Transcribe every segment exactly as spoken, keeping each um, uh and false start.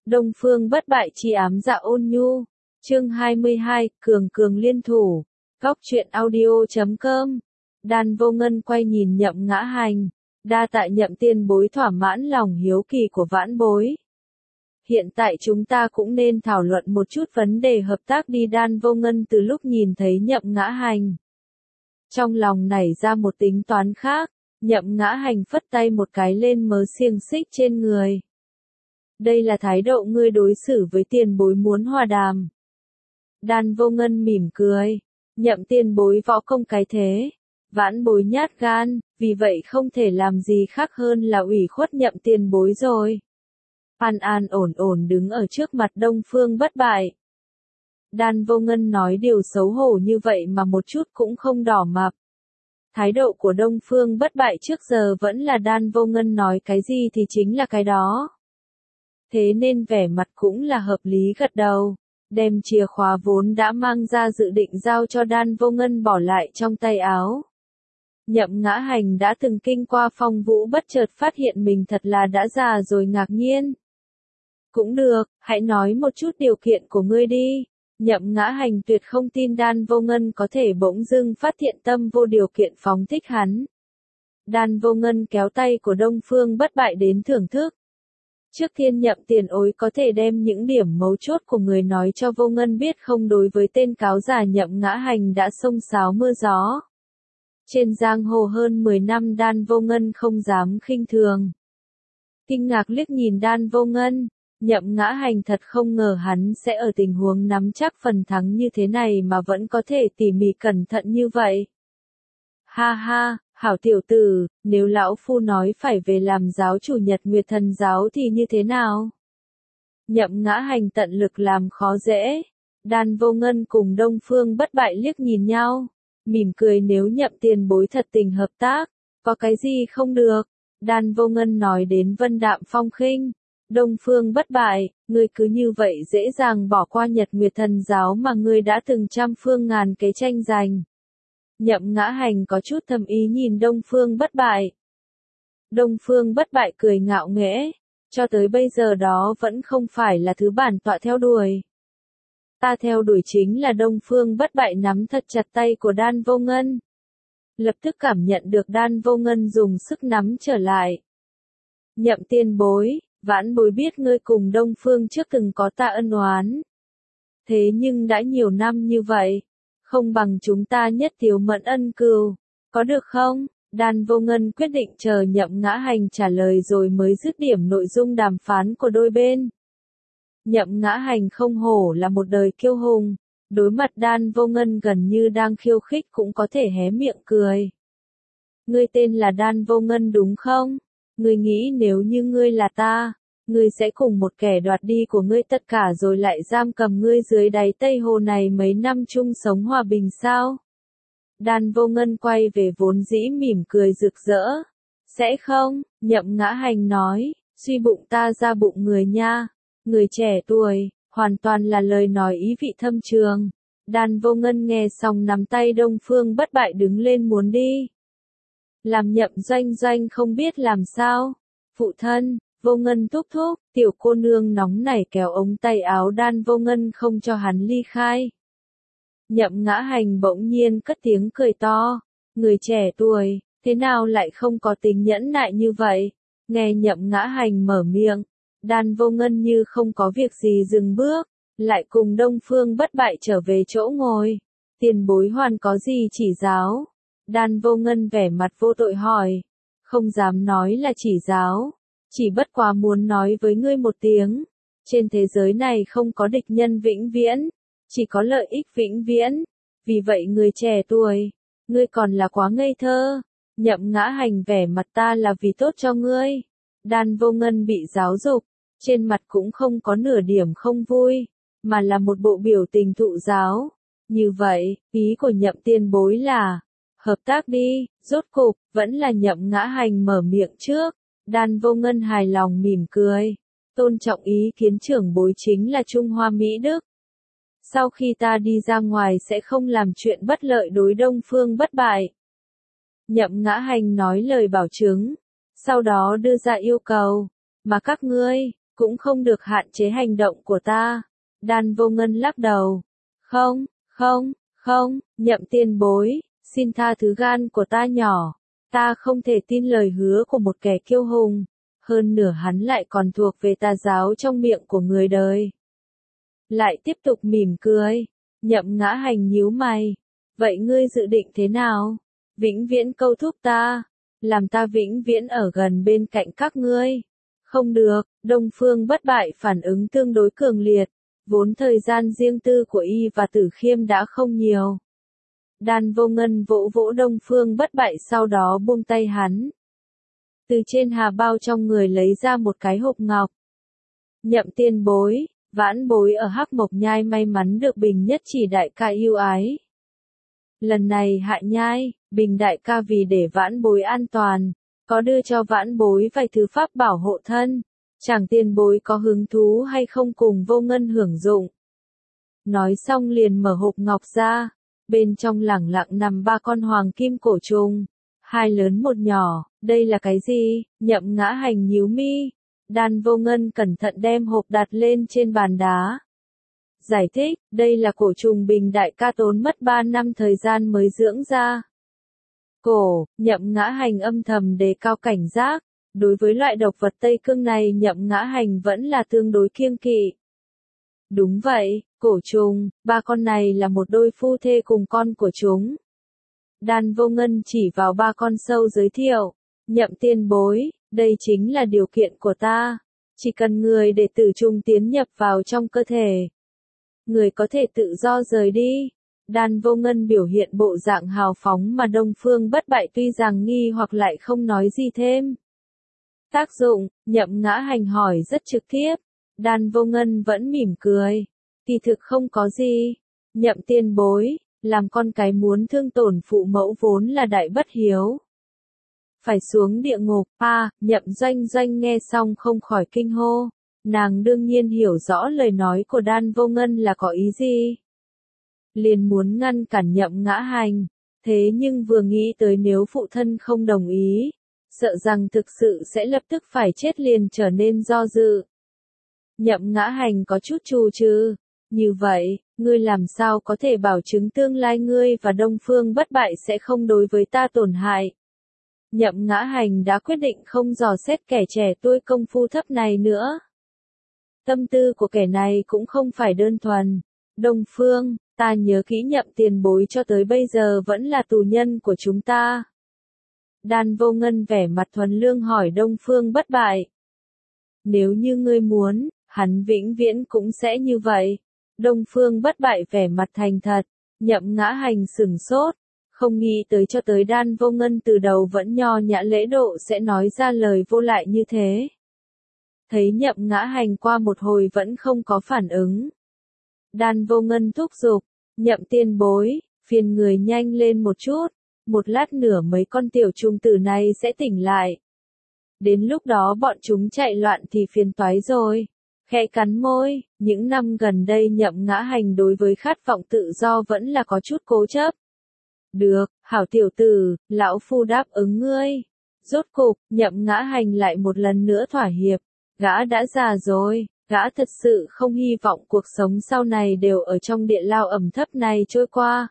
Đông Phương Bất Bại chi ám dạ ôn nhu. Chương hai mươi hai, Cường Cường liên thủ. Góc truyện audio chấm com. Đan Vô Ngân quay nhìn Nhậm Ngã Hành, đa tạ Nhậm tiền bối thỏa mãn lòng hiếu kỳ của vãn bối. Hiện tại chúng ta cũng nên thảo luận một chút vấn đề hợp tác đi. Đan Vô Ngân từ lúc nhìn thấy Nhậm Ngã Hành, trong lòng nảy ra một tính toán khác. Nhậm Ngã Hành phất tay một cái lên mớ xiềng xích trên người. Đây là thái độ ngươi đối xử với tiền bối muốn hòa đàm. Đan Vô Ngân mỉm cười. Nhậm tiền bối võ công cái thế, vãn bối nhát gan, vì vậy không thể làm gì khác hơn là ủy khuất Nhậm tiền bối rồi. An an ổn ổn đứng ở trước mặt Đông Phương Bất Bại. Đan Vô Ngân nói điều xấu hổ như vậy mà một chút cũng không đỏ mặt. Thái độ của Đông Phương Bất Bại trước giờ vẫn là Đan Vô Ngân nói cái gì thì chính là cái đó. Thế nên vẻ mặt cũng là hợp lý gật đầu, đem chìa khóa vốn đã mang ra dự định giao cho Đan Vô Ngân bỏ lại trong tay áo. Nhậm Ngã Hành đã từng kinh qua phong vũ bất chợt phát hiện mình thật là đã già rồi ngạc nhiên. Cũng được, hãy nói một chút điều kiện của ngươi đi. Nhậm Ngã Hành tuyệt không tin Đan Vô Ngân có thể bỗng dưng phát thiện tâm vô điều kiện phóng thích hắn. Đan Vô Ngân kéo tay của Đông Phương Bất Bại đến thưởng thức. Trước Thiên Nhậm tiền ối có thể đem những điểm mấu chốt của người nói cho Vô Ngân biết không? Đối với tên cáo giả Nhậm Ngã Hành đã xông xáo mưa gió. Trên giang hồ hơn mười năm, Đan Vô Ngân không dám khinh thường. Kinh ngạc liếc nhìn Đan Vô Ngân, Nhậm Ngã Hành thật không ngờ hắn sẽ ở tình huống nắm chắc phần thắng như thế này mà vẫn có thể tỉ mỉ cẩn thận như vậy. Ha ha, hảo tiểu tử, nếu lão phu nói phải về làm giáo chủ Nhật Nguyệt Thần giáo thì như thế nào? Nhậm Ngã Hành tận lực làm khó dễ. Đan Vô Ngân cùng Đông Phương Bất Bại liếc nhìn nhau, mỉm cười. Nếu Nhậm tiền bối thật tình hợp tác, có cái gì không được? Đan Vô Ngân nói đến vân đạm phong khinh. Đông Phương Bất Bại, ngươi cứ như vậy dễ dàng bỏ qua Nhật Nguyệt Thần giáo mà ngươi đã từng trăm phương ngàn kế tranh giành. Nhậm Ngã Hành có chút thầm ý nhìn Đông Phương Bất Bại. Đông Phương Bất Bại cười ngạo nghễ, cho tới bây giờ đó vẫn không phải là thứ bản tọa theo đuổi. Ta theo đuổi chính là Đông Phương Bất Bại nắm thật chặt tay của Đan Vô Ngân. Lập tức cảm nhận được Đan Vô Ngân dùng sức nắm trở lại. Nhậm tiền bối, vãn bối biết ngươi cùng Đông Phương trước từng có ta ân oán. Thế nhưng đã nhiều năm như vậy, không bằng chúng ta nhất thiếu mẫn ân cừu, có được không? Đan Vô Ngân quyết định chờ Nhậm Ngã Hành trả lời rồi mới dứt điểm nội dung đàm phán của đôi bên. Nhậm Ngã Hành không hổ là một đời kiêu hùng, đối mặt Đan Vô Ngân gần như đang khiêu khích cũng có thể hé miệng cười. Ngươi tên là Đan Vô Ngân đúng không? Ngươi nghĩ nếu như ngươi là ta, ngươi sẽ cùng một kẻ đoạt đi của ngươi tất cả rồi lại giam cầm ngươi dưới đáy Tây Hồ này mấy năm chung sống hòa bình sao? Đan Vô Ngân quay về vốn dĩ mỉm cười rực rỡ. Sẽ không, Nhậm Ngã Hành nói, suy bụng ta ra bụng người nha. Người trẻ tuổi, hoàn toàn là lời nói ý vị thâm trường. Đan Vô Ngân nghe xong nắm tay Đông Phương Bất Bại đứng lên muốn đi. Làm Nhậm Doanh Doanh không biết làm sao. Phụ thân, Vô Ngân thúc thúc, tiểu cô nương nóng nảy kéo ống tay áo Đan Vô Ngân không cho hắn ly khai. Nhậm Ngã Hành bỗng nhiên cất tiếng cười to. Người trẻ tuổi, thế nào lại không có tính nhẫn nại như vậy? Nghe Nhậm Ngã Hành mở miệng, Đan Vô Ngân như không có việc gì dừng bước, lại cùng Đông Phương Bất Bại trở về chỗ ngồi. Tiền bối hoàn có gì chỉ giáo? Đan Vô Ngân vẻ mặt vô tội hỏi. Không dám nói là chỉ giáo, chỉ bất quá muốn nói với ngươi một tiếng. Trên thế giới này không có địch nhân vĩnh viễn, chỉ có lợi ích vĩnh viễn. Vì vậy người trẻ tuổi, ngươi còn là quá ngây thơ. Nhậm Ngã Hành vẻ mặt ta là vì tốt cho ngươi. Đan Vô Ngân bị giáo dục, trên mặt cũng không có nửa điểm không vui, mà là một bộ biểu tình thụ giáo. Như vậy, ý của Nhậm tiền bối là, hợp tác đi. Rốt cục, vẫn là Nhậm Ngã Hành mở miệng trước. Đan Vô Ngân hài lòng mỉm cười. Tôn trọng ý kiến trưởng bối chính là Trung Hoa Mỹ Đức. Sau khi ta đi ra ngoài sẽ không làm chuyện bất lợi đối Đông Phương Bất Bại. Nhậm Ngã Hành nói lời bảo chứng, sau đó đưa ra yêu cầu, mà các ngươi, cũng không được hạn chế hành động của ta. Đan Vô Ngân lắc đầu. Không, không, không, Nhậm tiền bối, xin tha thứ gan của ta nhỏ. Ta không thể tin lời hứa của một kẻ kiêu hùng. Hơn nửa hắn lại còn thuộc về tà giáo trong miệng của người đời. Lại tiếp tục mỉm cười. Nhậm Ngã Hành nhíu mày. Vậy ngươi dự định thế nào? Vĩnh viễn câu thúc ta. Làm ta vĩnh viễn ở gần bên cạnh các ngươi. Không được, Đông Phương Bất Bại phản ứng tương đối cường liệt. Vốn thời gian riêng tư của y và Tử Khiêm đã không nhiều. Đan Vô Ngân vỗ vỗ Đông Phương Bất Bại sau đó buông tay hắn. Từ trên hà bao trong người lấy ra một cái hộp ngọc. Nhậm tiền bối, vãn bối ở Hắc Mộc Nhai may mắn được Bình Nhất Chỉ đại ca yêu ái. Lần này Hạ Nhai, Bình đại ca vì để vãn bối an toàn, có đưa cho vãn bối vài thứ pháp bảo hộ thân. Chẳng tiền bối có hứng thú hay không cùng Vô Ngân hưởng dụng. Nói xong liền mở hộp ngọc ra. Bên trong lẳng lặng nằm ba con hoàng kim cổ trùng. Hai lớn một nhỏ, đây là cái gì? Nhậm Ngã Hành nhíu mi. Đan Vô Ngân cẩn thận đem hộp đặt lên trên bàn đá. Giải thích, đây là cổ trùng Bình đại ca tốn mất ba năm thời gian mới dưỡng ra. Cổ, Nhậm Ngã Hành âm thầm đề cao cảnh giác. Đối với loại độc vật Tây Cương này Nhậm Ngã Hành vẫn là tương đối kiêng kỵ. Đúng vậy, cổ trùng, ba con này là một đôi phu thê cùng con của chúng. Đan Vô Ngân chỉ vào ba con sâu giới thiệu. Nhậm tiền bối, đây chính là điều kiện của ta. Chỉ cần người để tử trùng tiến nhập vào trong cơ thể. Người có thể tự do rời đi. Đan Vô Ngân biểu hiện bộ dạng hào phóng mà Đông Phương Bất Bại tuy rằng nghi hoặc lại không nói gì thêm. Tác dụng, Nhậm Ngã Hành hỏi rất trực tiếp. Đan Vô Ngân vẫn mỉm cười. Kỳ thực không có gì. Nhậm tiền bối, làm con cái muốn thương tổn phụ mẫu vốn là đại bất hiếu. Phải xuống địa ngục, à, Nhậm Doanh Doanh nghe xong không khỏi kinh hô. Nàng đương nhiên hiểu rõ lời nói của Đan Vô Ngân là có ý gì. Liền muốn ngăn cản Nhậm Ngã Hành. Thế nhưng vừa nghĩ tới nếu phụ thân không đồng ý, sợ rằng thực sự sẽ lập tức phải chết liền trở nên do dự. Nhậm Ngã Hành có chút trù trừ. Như vậy, ngươi làm sao có thể bảo chứng tương lai ngươi và Đông Phương Bất Bại sẽ không đối với ta tổn hại? Nhậm Ngã Hành đã quyết định không dò xét kẻ trẻ tuổi công phu thấp này nữa. Tâm tư của kẻ này cũng không phải đơn thuần. Đông Phương, ta nhớ kỹ Nhậm tiền bối cho tới bây giờ vẫn là tù nhân của chúng ta. Đan Vô Ngân vẻ mặt thuần lương hỏi Đông Phương Bất Bại. Nếu như ngươi muốn, hắn vĩnh viễn cũng sẽ như vậy. Đông Phương Bất Bại vẻ mặt thành thật. Nhậm Ngã Hành sửng sốt. Không nghĩ tới cho tới Đan Vô Ngân từ đầu vẫn nho nhã lễ độ sẽ nói ra lời vô lại như thế. Thấy Nhậm Ngã Hành qua một hồi vẫn không có phản ứng. Đan Vô Ngân thúc giục. Nhậm tiền bối, phiền người nhanh lên một chút. Một lát nữa mấy con tiểu trùng tử này sẽ tỉnh lại. Đến lúc đó bọn chúng chạy loạn thì phiền toái rồi. Khẽ cắn môi, những năm gần đây Nhậm Ngã Hành đối với khát vọng tự do vẫn là có chút cố chấp. Được, hảo tiểu tử, lão phu đáp ứng ngươi. Rốt cục, Nhậm Ngã Hành lại một lần nữa thỏa hiệp. Gã đã già rồi, gã thật sự không hy vọng cuộc sống sau này đều ở trong địa lao ẩm thấp này trôi qua.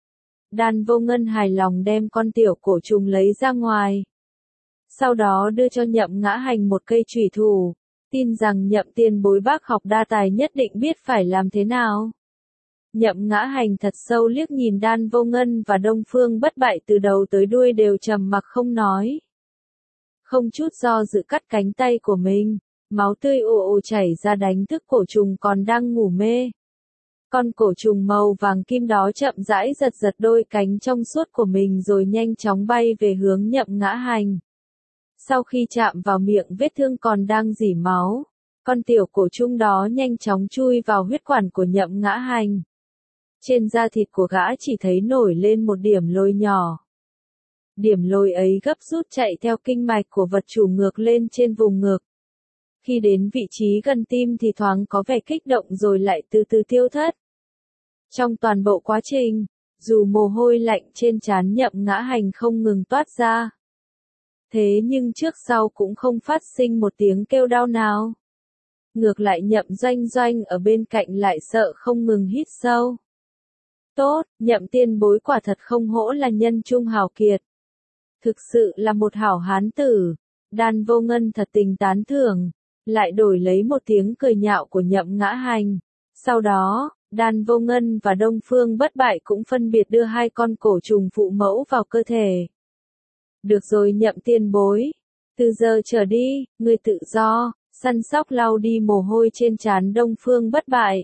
Đan Vô Ngân hài lòng đem con tiểu cổ trùng lấy ra ngoài. Sau đó đưa cho Nhậm Ngã Hành một cây chủy thủ. Tin rằng Nhậm tiền bối bác học đa tài nhất định biết phải làm thế nào. Nhậm Ngã Hành thật sâu liếc nhìn Đan Vô Ngân và Đông Phương Bất Bại từ đầu tới đuôi đều trầm mặc không nói. Không chút do dự cắt cánh tay của mình, máu tươi ồ ồ chảy ra đánh thức cổ trùng còn đang ngủ mê. Con cổ trùng màu vàng kim đó chậm rãi giật giật đôi cánh trong suốt của mình rồi nhanh chóng bay về hướng Nhậm Ngã Hành. Sau khi chạm vào miệng vết thương còn đang rỉ máu, con tiểu cổ trùng đó nhanh chóng chui vào huyết quản của Nhậm Ngã Hành. Trên da thịt của gã chỉ thấy nổi lên một điểm lồi nhỏ. Điểm lồi ấy gấp rút chạy theo kinh mạch của vật chủ ngược lên trên vùng ngực. Khi đến vị trí gần tim thì thoáng có vẻ kích động rồi lại từ từ tiêu thất. Trong toàn bộ quá trình, dù mồ hôi lạnh trên trán Nhậm Ngã Hành không ngừng toát ra. Thế nhưng trước sau cũng không phát sinh một tiếng kêu đau nào. Ngược lại Nhậm Doanh Doanh ở bên cạnh lại sợ không ngừng hít sâu. Tốt, Nhậm Tiên Bối quả thật không hổ là nhân trung hào kiệt. Thực sự là một hảo hán tử. Đan Vô Ngân thật tình tán thưởng, lại đổi lấy một tiếng cười nhạo của Nhậm Ngã Hành. Sau đó, Đan Vô Ngân và Đông Phương Bất Bại cũng phân biệt đưa hai con cổ trùng phụ mẫu vào cơ thể. Được rồi Nhậm Tiên Bối, từ giờ trở đi, ngươi tự do, săn sóc lau đi mồ hôi trên trán Đông Phương Bất Bại.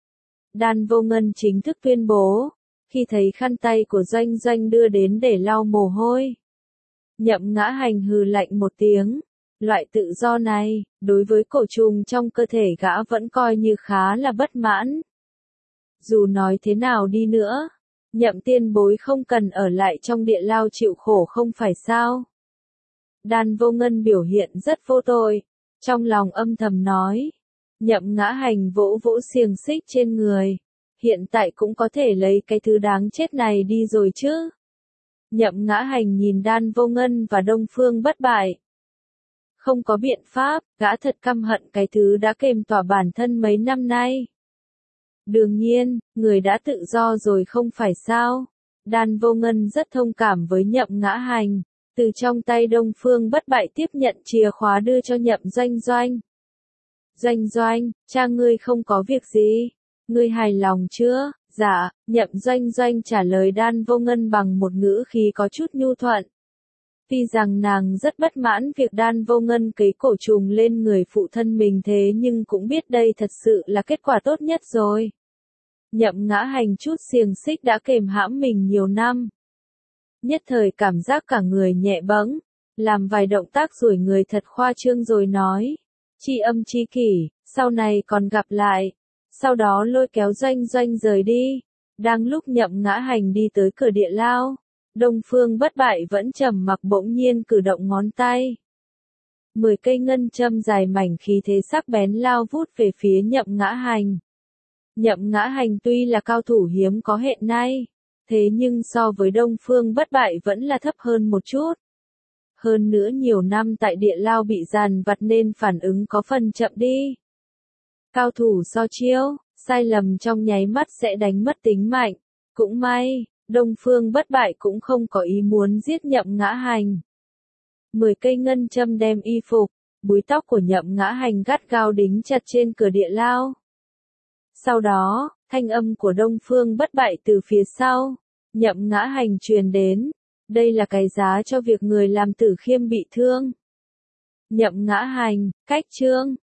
Đan Vô Ngân chính thức tuyên bố, khi thấy khăn tay của Doanh Doanh đưa đến để lau mồ hôi. Nhậm Ngã Hành hừ lạnh một tiếng, loại tự do này, đối với cổ trùng trong cơ thể gã vẫn coi như khá là bất mãn. Dù nói thế nào đi nữa, Nhậm Tiên Bối không cần ở lại trong địa lao chịu khổ không phải sao? Đan Vô Ngân biểu hiện rất vô tội, trong lòng âm thầm nói. Nhậm Ngã Hành vỗ vỗ xiềng xích trên người, hiện tại cũng có thể lấy cái thứ đáng chết này đi rồi chứ. Nhậm Ngã Hành nhìn Đan Vô Ngân và Đông Phương Bất Bại. Không có biện pháp, gã thật căm hận cái thứ đã kềm tỏa bản thân mấy năm nay. Đương nhiên, người đã tự do rồi không phải sao. Đan Vô Ngân rất thông cảm với Nhậm Ngã Hành, từ trong tay Đông Phương Bất Bại tiếp nhận chìa khóa đưa cho Nhậm Doanh Doanh. Doanh Doanh, cha ngươi không có việc gì, ngươi hài lòng chưa? Dạ, Nhậm Doanh Doanh trả lời Đan Vô Ngân bằng một ngữ khí có chút nhu thuận. Tuy rằng nàng rất bất mãn việc Đan Vô Ngân cấy cổ trùng lên người phụ thân mình thế nhưng cũng biết đây thật sự là kết quả tốt nhất rồi. Nhậm Ngã Hành chút xiềng xích đã kềm hãm mình nhiều năm. Nhất thời cảm giác cả người nhẹ bẫng, làm vài động tác duỗi người thật khoa trương rồi nói. Tri âm tri kỷ, sau này còn gặp lại. Sau đó lôi kéo Doanh Doanh rời đi. Đang lúc Nhậm Ngã Hành đi tới cửa địa lao, Đông Phương Bất Bại vẫn trầm mặc bỗng nhiên cử động ngón tay. Mười cây ngân châm dài mảnh khí thế sắc bén lao vút về phía Nhậm Ngã Hành. Nhậm Ngã Hành tuy là cao thủ hiếm có hiện nay, thế nhưng so với Đông Phương Bất Bại vẫn là thấp hơn một chút. Hơn nữa nhiều năm tại địa lao bị dằn vặt nên phản ứng có phần chậm đi. Cao thủ so chiêu, sai lầm trong nháy mắt sẽ đánh mất tính mạnh. Cũng may, Đông Phương Bất Bại cũng không có ý muốn giết Nhậm Ngã Hành. Mười cây ngân châm đem y phục, búi tóc của Nhậm Ngã Hành gắt gao đính chặt trên cửa địa lao. Sau đó, thanh âm của Đông Phương Bất Bại từ phía sau, Nhậm Ngã Hành truyền đến. Đây là cái giá cho việc người làm Tử Khiêm bị thương. Nhậm Ngã Hành, cách chương.